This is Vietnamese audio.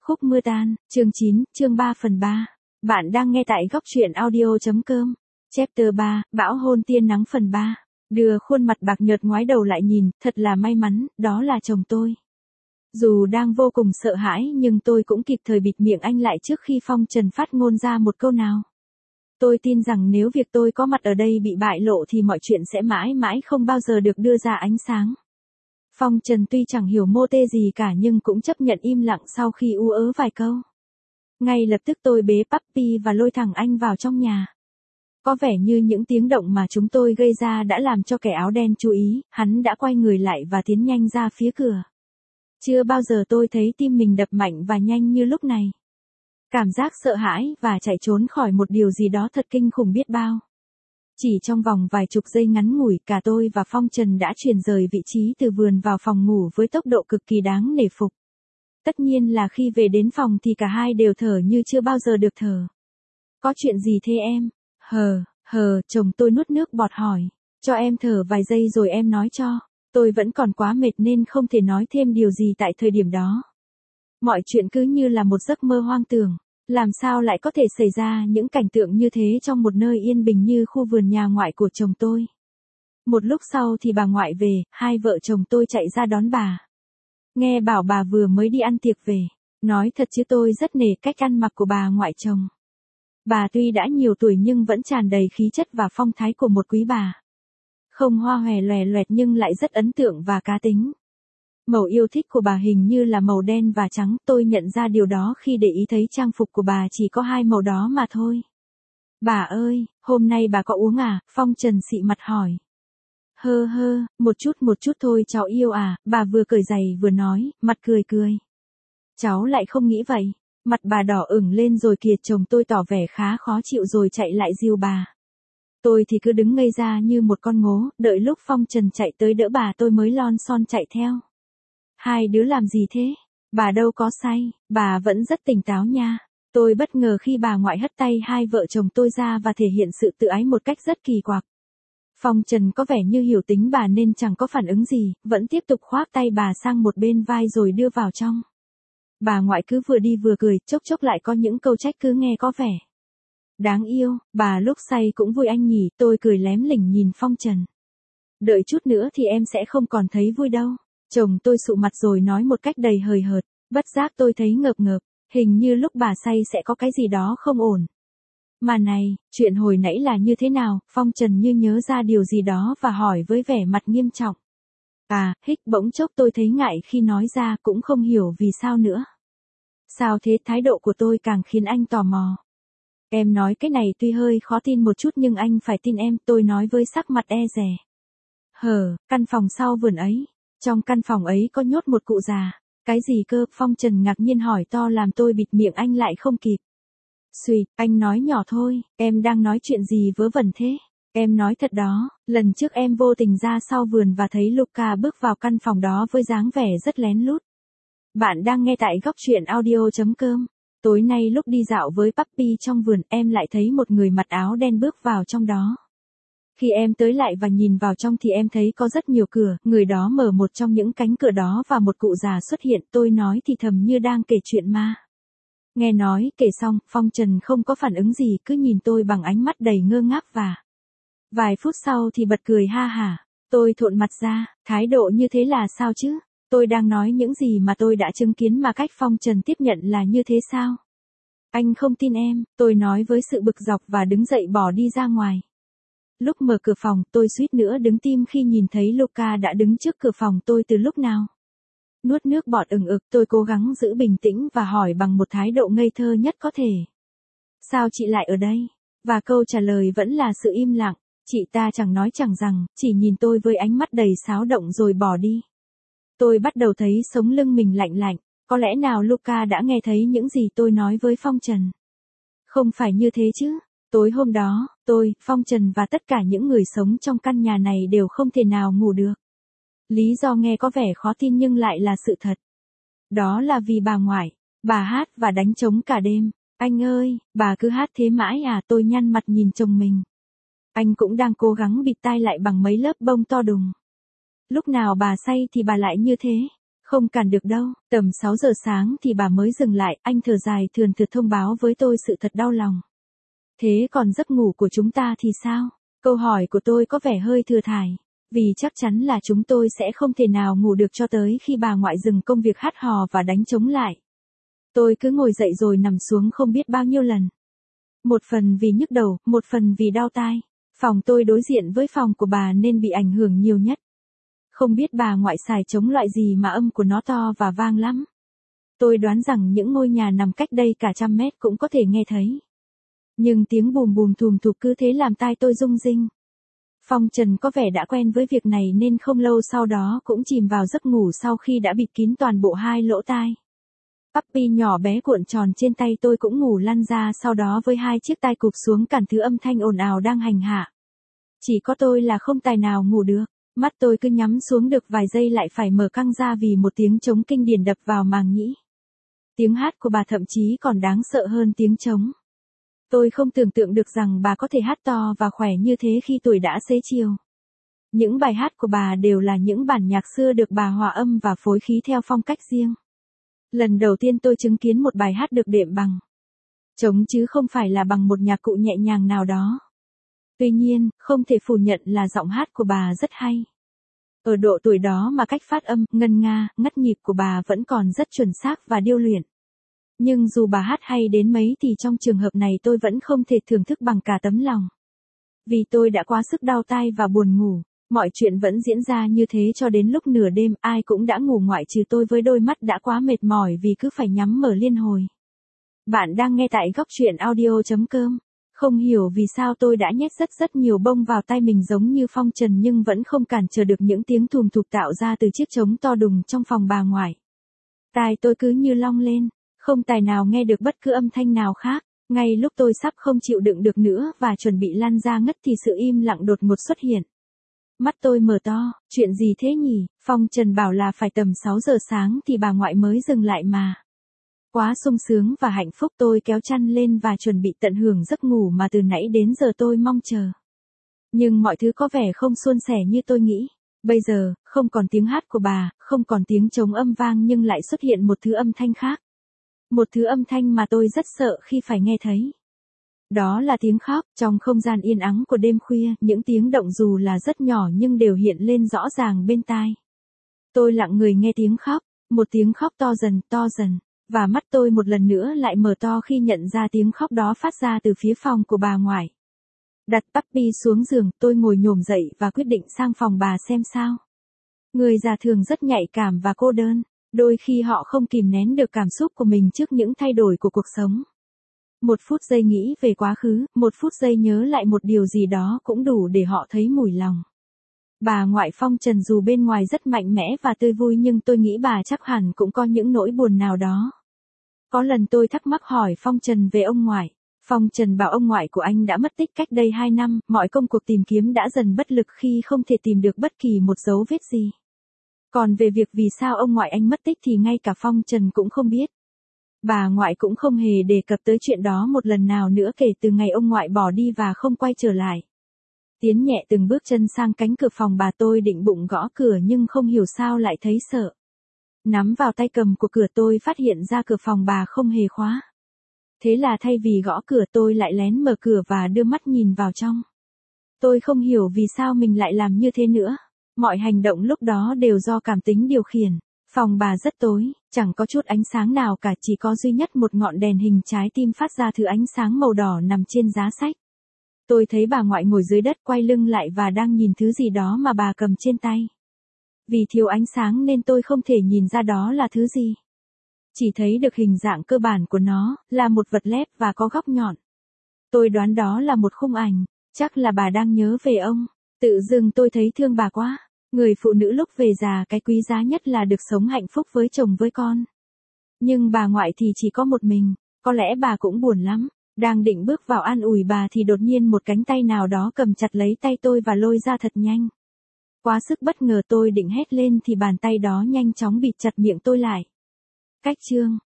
Khúc mưa tan, chương 9, chương 3/3. Bạn đang nghe tại góc truyện audio.com. Chapter 3, Bão hôn tiên nắng phần 3. Đưa khuôn mặt bạc nhợt ngoái đầu lại nhìn, thật là may mắn, đó là chồng tôi. Dù đang vô cùng sợ hãi nhưng tôi cũng kịp thời bịt miệng anh lại trước khi Phong Trần phát ngôn ra một câu nào. Tôi tin rằng nếu việc tôi có mặt ở đây bị bại lộ thì mọi chuyện sẽ mãi mãi không bao giờ được đưa ra ánh sáng. Phong Trần tuy chẳng hiểu mô tê gì cả nhưng cũng chấp nhận im lặng sau khi ú ớ vài câu. Ngay lập tức tôi bế Puppy và lôi thẳng anh vào trong nhà. Có vẻ như những tiếng động mà chúng tôi gây ra đã làm cho kẻ áo đen chú ý, hắn đã quay người lại và tiến nhanh ra phía cửa. Chưa bao giờ tôi thấy tim mình đập mạnh và nhanh như lúc này. Cảm giác sợ hãi và chạy trốn khỏi một điều gì đó thật kinh khủng biết bao. Chỉ trong vòng vài chục giây ngắn ngủi, cả tôi và Phong Trần đã chuyển rời vị trí từ vườn vào phòng ngủ với tốc độ cực kỳ đáng nể phục. Tất nhiên là khi về đến phòng thì cả hai đều thở như chưa bao giờ được thở. Có chuyện gì thế em? Chồng tôi nuốt nước bọt hỏi. Cho em thở vài giây rồi em nói cho. Tôi vẫn còn quá mệt nên không thể nói thêm điều gì tại thời điểm đó. Mọi chuyện cứ như là một giấc mơ hoang tưởng. Làm sao lại có thể xảy ra những cảnh tượng như thế trong một nơi yên bình như khu vườn nhà ngoại của chồng tôi. Một lúc sau thì bà ngoại về, hai vợ chồng tôi chạy ra đón bà. Nghe bảo bà vừa mới đi ăn tiệc về. Nói thật chứ tôi rất nể cách ăn mặc của bà ngoại chồng. Bà tuy đã nhiều tuổi nhưng vẫn tràn đầy khí chất và phong thái của một quý bà. Không hoa hòe loè loẹt nhưng lại rất ấn tượng và cá tính. Màu yêu thích của bà hình như là màu đen và trắng, tôi nhận ra điều đó khi để ý thấy trang phục của bà chỉ có hai màu đó mà thôi. Bà ơi, hôm nay bà có uống à? Phong Trần xị mặt hỏi. Một chút thôi cháu yêu à, bà vừa cởi giày vừa nói, mặt cười cười. Cháu lại không nghĩ vậy. Mặt bà đỏ ửng lên rồi kìa, chồng tôi tỏ vẻ khá khó chịu rồi chạy lại dìu bà. Tôi thì cứ đứng ngây ra như một con ngố, đợi lúc Phong Trần chạy tới đỡ bà tôi mới lon son chạy theo. Hai đứa làm gì thế? Bà đâu có say, bà vẫn rất tỉnh táo nha. Tôi bất ngờ khi bà ngoại hất tay hai vợ chồng tôi ra và thể hiện sự tự ái một cách rất kỳ quặc. Phong Trần có vẻ như hiểu tính bà nên chẳng có phản ứng gì, vẫn tiếp tục khoác tay bà sang một bên vai rồi đưa vào trong. Bà ngoại cứ vừa đi vừa cười, chốc chốc lại có những câu trách cứ nghe có vẻ đáng yêu. Bà lúc say cũng vui anh nhỉ, tôi cười lém lỉnh nhìn Phong Trần. Đợi chút nữa thì em sẽ không còn thấy vui đâu. Chồng tôi sụ mặt rồi nói một cách đầy hời hợt, bất giác tôi thấy ngợp ngợp, hình như lúc bà say sẽ có cái gì đó không ổn. Mà này, chuyện hồi nãy là như thế nào? Phong Trần như nhớ ra điều gì đó và hỏi với vẻ mặt nghiêm trọng. Bỗng chốc tôi thấy ngại khi nói ra, cũng không hiểu vì sao nữa. Sao thế? Thái độ của tôi càng khiến anh tò mò. Em nói cái này tuy hơi khó tin một chút nhưng anh phải tin em, tôi nói với sắc mặt e dè. Căn phòng sau vườn ấy. Trong căn phòng ấy có nhốt một cụ già. Cái gì cơ? Phong Trần ngạc nhiên hỏi to làm tôi bịt miệng anh lại không kịp. Xùi, anh nói nhỏ thôi, em đang nói chuyện gì vớ vẩn thế? Em nói thật đó, lần trước em vô tình ra sau vườn và thấy Luca bước vào căn phòng đó với dáng vẻ rất lén lút. Bạn đang nghe tại góc truyện audio.com. Tối nay lúc đi dạo với Puppy trong vườn em lại thấy một người mặc áo đen bước vào trong đó. Khi em tới lại và nhìn vào trong thì em thấy có rất nhiều cửa, người đó mở một trong những cánh cửa đó và một cụ già xuất hiện, tôi nói thì thầm như đang kể chuyện ma. Nghe nói, kể xong, Phong Trần không có phản ứng gì, cứ nhìn tôi bằng ánh mắt đầy ngơ ngác và vài phút sau thì bật cười ha hả. Tôi thộn mặt ra, thái độ như thế là sao chứ? Tôi đang nói những gì mà tôi đã chứng kiến mà cách Phong Trần tiếp nhận là như thế sao? Anh không tin em, tôi nói với sự bực dọc và đứng dậy bỏ đi ra ngoài. Lúc mở cửa phòng, tôi suýt nữa đứng tim khi nhìn thấy Luca đã đứng trước cửa phòng tôi từ lúc nào. Nuốt nước bọt ừng ực, tôi cố gắng giữ bình tĩnh và hỏi bằng một thái độ ngây thơ nhất có thể. Sao chị lại ở đây? Và câu trả lời vẫn là sự im lặng. Chị ta chẳng nói chẳng rằng, chỉ nhìn tôi với ánh mắt đầy xáo động rồi bỏ đi. Tôi bắt đầu thấy sống lưng mình lạnh lạnh. Có lẽ nào Luca đã nghe thấy những gì tôi nói với Phong Trần? Không phải như thế chứ. Tối hôm đó, tôi, Phong Trần và tất cả những người sống trong căn nhà này đều không thể nào ngủ được. Lý do nghe có vẻ khó tin nhưng lại là sự thật. Đó là vì bà ngoại, bà hát và đánh trống cả đêm. Anh ơi, bà cứ hát thế mãi à? Tôi nhăn mặt nhìn chồng mình. Anh cũng đang cố gắng bịt tai lại bằng mấy lớp bông to đùng. Lúc nào bà say thì bà lại như thế. Không cản được đâu, tầm 6 giờ sáng thì bà mới dừng lại, anh thở dài thườn thượt thông báo với tôi sự thật đau lòng. Thế còn giấc ngủ của chúng ta thì sao? Câu hỏi của tôi có vẻ hơi thừa thãi, vì chắc chắn là chúng tôi sẽ không thể nào ngủ được cho tới khi bà ngoại dừng công việc hát hò và đánh trống lại. Tôi cứ ngồi dậy rồi nằm xuống không biết bao nhiêu lần. Một phần vì nhức đầu, một phần vì đau tai. Phòng tôi đối diện với phòng của bà nên bị ảnh hưởng nhiều nhất. Không biết bà ngoại xài trống loại gì mà âm của nó to và vang lắm. Tôi đoán rằng những ngôi nhà nằm cách đây cả 100 mét cũng có thể nghe thấy. Nhưng tiếng bùm bùm thùm thụp cứ thế làm tai tôi rung rinh. Phong Trần có vẻ đã quen với việc này nên không lâu sau đó cũng chìm vào giấc ngủ sau khi đã bịt kín toàn bộ hai lỗ tai. Puppy nhỏ bé cuộn tròn trên tay tôi cũng ngủ lăn ra sau đó với hai chiếc tai cụp xuống cản thứ âm thanh ồn ào đang hành hạ. Chỉ có tôi là không tài nào ngủ được, mắt tôi cứ nhắm xuống được vài giây lại phải mở căng ra vì một tiếng trống kinh điển đập vào màng nhĩ. Tiếng hát của bà thậm chí còn đáng sợ hơn tiếng trống. Tôi không tưởng tượng được rằng bà có thể hát to và khỏe như thế khi tuổi đã xế chiều. Những bài hát của bà đều là những bản nhạc xưa được bà hòa âm và phối khí theo phong cách riêng. Lần đầu tiên tôi chứng kiến một bài hát được đệm bằng trống chứ không phải là bằng một nhạc cụ nhẹ nhàng nào đó. Tuy nhiên, không thể phủ nhận là giọng hát của bà rất hay. Ở độ tuổi đó mà cách phát âm, ngân nga, ngắt nhịp của bà vẫn còn rất chuẩn xác và điêu luyện. Nhưng dù bà hát hay đến mấy thì trong trường hợp này tôi vẫn không thể thưởng thức bằng cả tấm lòng. Vì tôi đã quá sức đau tai và buồn ngủ, mọi chuyện vẫn diễn ra như thế cho đến lúc nửa đêm ai cũng đã ngủ ngoại trừ tôi với đôi mắt đã quá mệt mỏi vì cứ phải nhắm mở liên hồi. Bạn đang nghe tại góc truyện audio.com. Không hiểu vì sao tôi đã nhét rất nhiều bông vào tay mình giống như Phong Trần nhưng vẫn không cản trở được những tiếng thùm thụp tạo ra từ chiếc trống to đùng trong phòng bà ngoại. Tai tôi cứ như long lên, không tài nào nghe được bất cứ âm thanh nào khác. Ngay lúc tôi sắp không chịu đựng được nữa và chuẩn bị lăn ra ngất thì sự im lặng đột ngột xuất hiện. Mắt tôi mở to, chuyện gì thế nhỉ? Phong Trần bảo là phải tầm 6 giờ sáng thì bà ngoại mới dừng lại mà. Quá sung sướng và hạnh phúc tôi kéo chăn lên và chuẩn bị tận hưởng giấc ngủ mà từ nãy đến giờ tôi mong chờ. Nhưng mọi thứ có vẻ không suôn sẻ như tôi nghĩ. Bây giờ, không còn tiếng hát của bà, không còn tiếng trống âm vang nhưng lại xuất hiện một thứ âm thanh khác. Một thứ âm thanh mà tôi rất sợ khi phải nghe thấy. Đó là tiếng khóc, trong không gian yên ắng của đêm khuya, những tiếng động dù là rất nhỏ nhưng đều hiện lên rõ ràng bên tai. Tôi lặng người nghe tiếng khóc, một tiếng khóc to dần, và mắt tôi một lần nữa lại mở to khi nhận ra tiếng khóc đó phát ra từ phía phòng của bà ngoại. Đặt Puppy xuống giường, tôi ngồi nhổm dậy và quyết định sang phòng bà xem sao. Người già thường rất nhạy cảm và cô đơn, đôi khi họ không kìm nén được cảm xúc của mình trước những thay đổi của cuộc sống. Một phút giây nghĩ về quá khứ, một phút giây nhớ lại một điều gì đó cũng đủ để họ thấy mủi lòng. Bà ngoại Phong Trần dù bên ngoài rất mạnh mẽ và tươi vui nhưng tôi nghĩ bà chắc hẳn cũng có những nỗi buồn nào đó. Có lần tôi thắc mắc hỏi Phong Trần về ông ngoại. Phong Trần bảo ông ngoại của anh đã mất tích cách đây 2 năm, mọi công cuộc tìm kiếm đã dần bất lực khi không thể tìm được bất kỳ một dấu vết gì. Còn về việc vì sao ông ngoại anh mất tích thì ngay cả Phong Trần cũng không biết. Bà ngoại cũng không hề đề cập tới chuyện đó một lần nào nữa kể từ ngày ông ngoại bỏ đi và không quay trở lại. Tiến nhẹ từng bước chân sang cánh cửa phòng bà tôi định bụng gõ cửa nhưng không hiểu sao lại thấy sợ. Nắm vào tay cầm của cửa tôi phát hiện ra cửa phòng bà không hề khóa. Thế là thay vì gõ cửa tôi lại lén mở cửa và đưa mắt nhìn vào trong. Tôi không hiểu vì sao mình lại làm như thế nữa. Mọi hành động lúc đó đều do cảm tính điều khiển. Phòng bà rất tối, chẳng có chút ánh sáng nào cả, chỉ có duy nhất một ngọn đèn hình trái tim phát ra thứ ánh sáng màu đỏ nằm trên giá sách. Tôi thấy bà ngoại ngồi dưới đất quay lưng lại và đang nhìn thứ gì đó mà bà cầm trên tay. Vì thiếu ánh sáng nên tôi không thể nhìn ra đó là thứ gì. Chỉ thấy được hình dạng cơ bản của nó, là một vật lép và có góc nhọn. Tôi đoán đó là một khung ảnh, chắc là bà đang nhớ về ông. Tự dưng tôi thấy thương bà quá. Người phụ nữ lúc về già cái quý giá nhất là được sống hạnh phúc với chồng với con. Nhưng bà ngoại thì chỉ có một mình, có lẽ bà cũng buồn lắm. Đang định bước vào an ủi bà thì đột nhiên một cánh tay nào đó cầm chặt lấy tay tôi và lôi ra thật nhanh. Quá sức bất ngờ tôi định hét lên thì bàn tay đó nhanh chóng bịt chặt miệng tôi lại. Cách chương